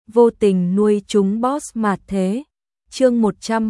vô tình nuôi chúng boss mạt thế. Chương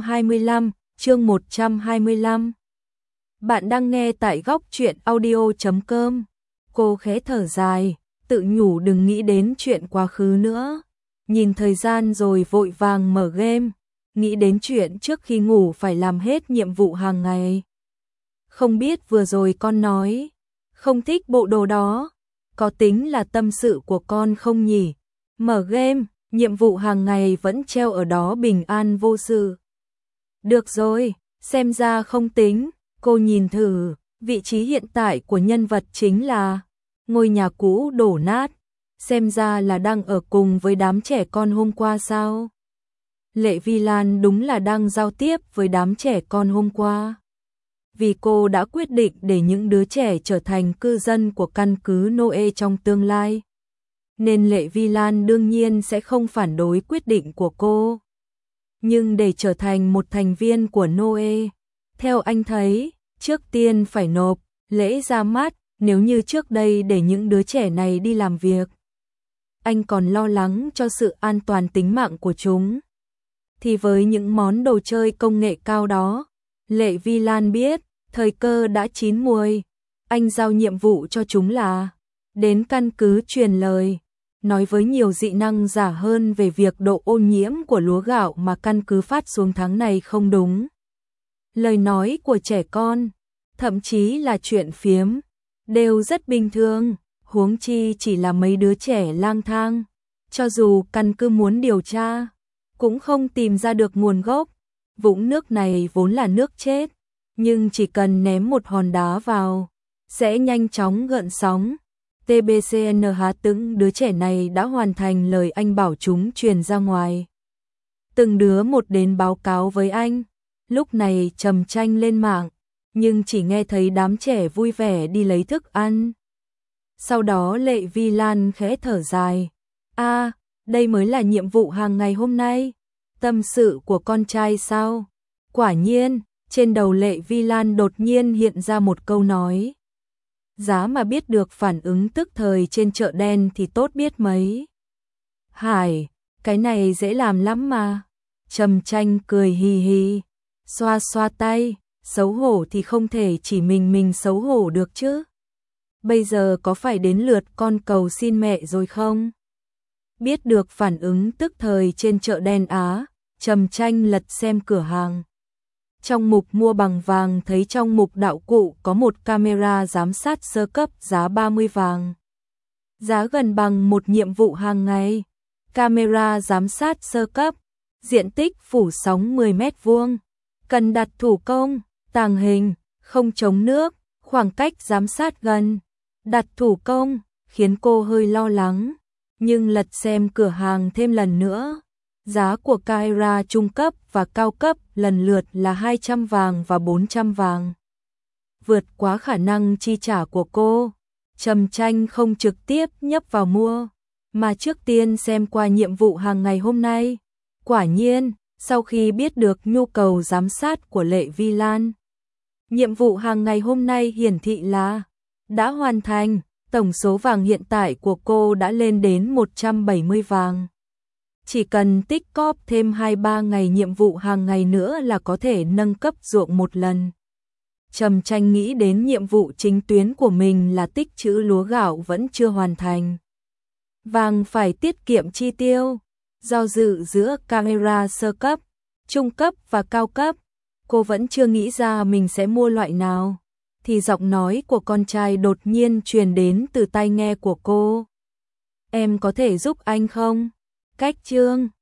125. Bạn đang nghe tại góc truyện audio.com. Cô khẽ thở dài, tự nhủ đừng nghĩ đến chuyện quá khứ nữa. Nhìn thời gian rồi vội vàng mở game, nghĩ đến chuyện trước khi ngủ phải làm hết nhiệm vụ hàng ngày. Không biết vừa rồi con nói không thích bộ đồ đó, có tính là tâm sự của con không nhỉ? Mở game, nhiệm vụ hàng ngày vẫn treo ở đó bình an vô sự. Được rồi, xem ra không tính. Cô nhìn thử, vị trí hiện tại của nhân vật chính là ngôi nhà cũ đổ nát, xem ra là đang ở cùng với đám trẻ con hôm qua sao? Lệ Vi Lan đúng là đang giao tiếp với đám trẻ con hôm qua. Vì cô đã quyết định để những đứa trẻ trở thành cư dân của căn cứ Noe trong tương lai, nên Lệ Vi Lan đương nhiên sẽ không phản đối quyết định của cô. Nhưng để trở thành một thành viên của Noe, theo anh thấy, trước tiên phải nộp lễ ra mắt. Nếu như trước đây để những đứa trẻ này đi làm việc, anh còn lo lắng cho sự an toàn tính mạng của chúng, thì với những món đồ chơi công nghệ cao đó, Lệ Vi Lan biết thời cơ đã chín muồi. Anh giao nhiệm vụ cho chúng là đến căn cứ truyền lời, nói với nhiều dị năng giả hơn về việc độ ô nhiễm của lúa gạo mà căn cứ phát xuống tháng này không đúng. Lời nói của trẻ con, thậm chí là chuyện phiếm, đều rất bình thường, huống chi chỉ là mấy đứa trẻ lang thang. Cho dù căn cứ muốn điều tra, cũng không tìm ra được nguồn gốc. Vũng nước này vốn là nước chết, nhưng chỉ cần ném một hòn đá vào, sẽ nhanh chóng gợn sóng. TBCNH từng đứa trẻ này đã hoàn thành lời anh bảo chúng truyền ra ngoài. Từng đứa một đến báo cáo với anh. Lúc này Trầm Tranh lên mạng, nhưng chỉ nghe thấy đám trẻ vui vẻ đi lấy thức ăn. Sau đó Lệ Vi Lan khẽ thở dài. Đây mới là nhiệm vụ hàng ngày hôm nay. Tâm sự của con trai sao? Quả nhiên, trên đầu Lệ Vi Lan đột nhiên hiện ra một câu nói. Giá mà biết được phản ứng tức thời trên chợ đen thì tốt biết mấy. Hải, cái này dễ làm lắm mà. Trầm Tranh cười hì hì, xoa xoa tay, xấu hổ thì không thể chỉ mình xấu hổ được chứ. Bây giờ có phải đến lượt con cầu xin mẹ rồi không? Biết được phản ứng tức thời trên chợ đen Á, Trầm Tranh lật xem cửa hàng. Trong mục mua bằng vàng thấy trong mục đạo cụ có một camera giám sát sơ cấp giá 30 vàng. Giá gần bằng một nhiệm vụ hàng ngày. Camera giám sát sơ cấp, diện tích phủ sóng 10 mét vuông, cần đặt thủ công, tàng hình, không chống nước, khoảng cách giám sát gần, đặt thủ công, khiến cô hơi lo lắng. Nhưng lật xem cửa hàng thêm lần nữa, giá của camera trung cấp và cao cấp lần lượt là 200 vàng và 400 vàng. Vượt quá khả năng chi trả của cô, Trầm Tranh không trực tiếp nhấp vào mua, mà trước tiên xem qua nhiệm vụ hàng ngày hôm nay. Quả nhiên, sau khi biết được nhu cầu giám sát của Lệ Vi Lan, nhiệm vụ hàng ngày hôm nay hiển thị là đã hoàn thành. Tổng số vàng hiện tại của cô đã lên đến 170 vàng. Chỉ cần tích cóp thêm 2-3 ngày nhiệm vụ hàng ngày nữa là có thể nâng cấp ruộng một lần. Trầm Tranh nghĩ đến nhiệm vụ chính tuyến của mình là tích trữ lúa gạo vẫn chưa hoàn thành. Vàng phải tiết kiệm chi tiêu. Do dự giữa camera sơ cấp, trung cấp và cao cấp, cô vẫn chưa nghĩ ra mình sẽ mua loại nào. Thì giọng nói của con trai đột nhiên truyền đến từ tai nghe của cô. Em có thể giúp anh không? Cách chương